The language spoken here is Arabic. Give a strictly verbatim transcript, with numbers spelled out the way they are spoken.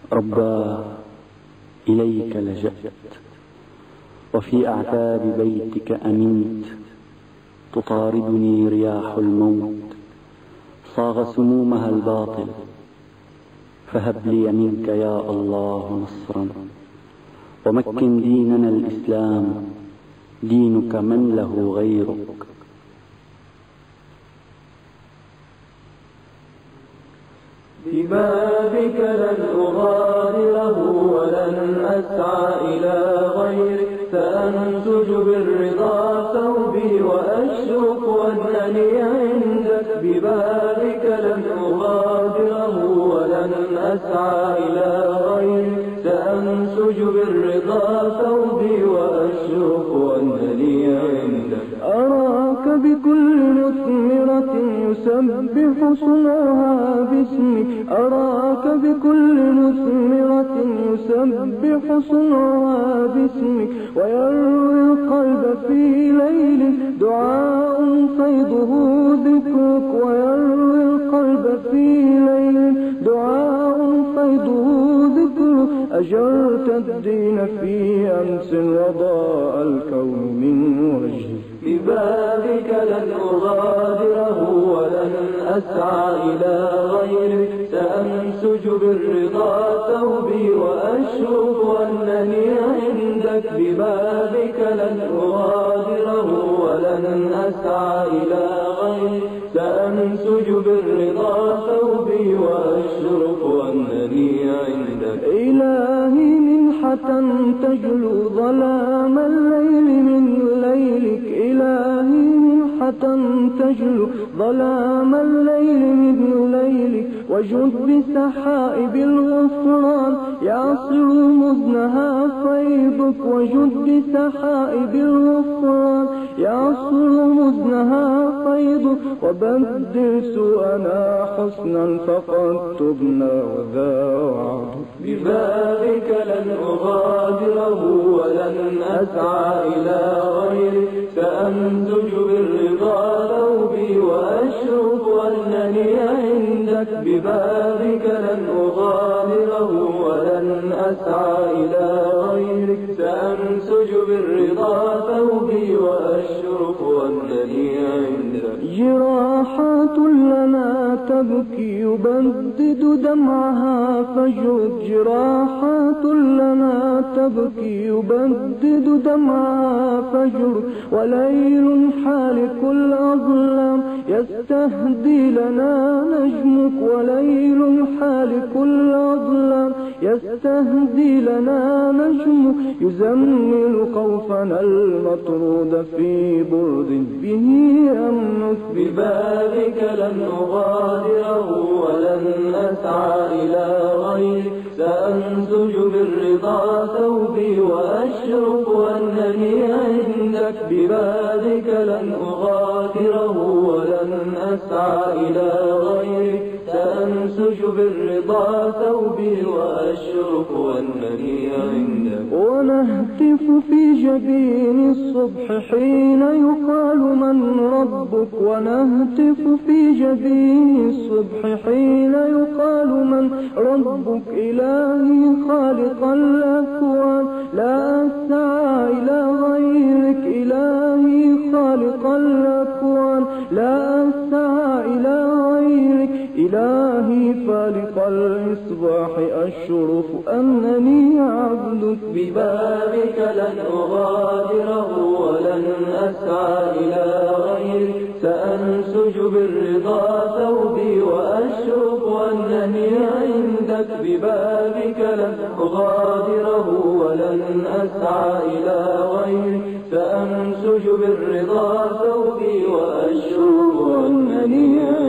رباه إليك لجأت، وفي أعتاب بيتك أمنت، تطاردني رياح الموت، صاغ سمومها الباطل، فهب لي منك يا الله نصرا، ومكن ديننا الإسلام، دينك من له غيرك. ببابك لن أغادره ولن أسعى إلى غيرك، سأنسج بالرضا ثوبي وأشرق أنني عندك. ببابك لن أغادره ولن أسعى إلى غيرك، سأنسج بالرضا ثوبي وأشرق أنني عندك. أراك بكل مثمرة يسبح صنعها باسمك، أراك بكل مثمرة يسبح صنعها باسمك، ويروي القلب في ليل دعاء فيضه ذكرك، ويروي القلب في ليل دعاء فيضه ذكرك. أجرت الدين في أمس وضاء الكون من وجهك. ببابك لن أغادره ولن أسعى إلى غيرك، سأنسج بالرضا ثوبي وأشرق أنني عندك. ببابك لن أغادره ولن أسعى إلى غيرك، سأنسج بالرضا ثوبي وأشرق أنني عندك. إلهي منحة تجلو ظلام الليل من ليلك، إلهي منحة تجلو ظلام الليل من ليلك، وجد بسحائب الغفران يعصر مزنها فيضك، وجد بسحائب الغفران يعصر مزنها فيضك. وبدل سوءنا حسنا فقد تبنا وذا وعدك. ببابك لن أغادره ولن أسعى إلى غيرك، سأنسج بالرضا ثوبي وأشرق أنني عندك. ببابك لن أغادره ولن أسعى إلى غيرك، سأنسج بالرضا ثوبي وأشرق أنني عندك. جراحات لنا تبكي يبدد دمعها فجرك، جراحات لنا تبكي يبدد دمعها فجرك، وليل حالك الأظلام يستهدي لنا نجمك، وليل حالك الأظلام يستهدي لنا نجمك. يزمل خوفنا المطرود في برد به أمنك. ببابك لن أغادره ولن أسعى إلى غيرك، سأنسج بالرضا ثوبي وأشرق أنني عندك. ببابك لن أغادره ولن أسعى إلى غيرك، سأنسج بالرضا ثوبي وأشرق أنني عندك. ونهتف في جبين الصبح حين يقال من ربك، ونهتف في جبين الصبح حين يقال من ربك. إلهي خالق الأكوان لا أسعى إلى غيرك، إلهي خالق الأكوان لا أسعى إلى غيرك. إلهي فالق الإصباح أشرف أنني عبدك. ببابك لن أغادره ولن أسعى إلى غيرك، سأنسج بالرضا ثوبي وأشرق أنني عندك. ببابك لن أغادره ولن أسعى إلى غيرك، سأنسج بالرضا ثوبي وأشرق أنني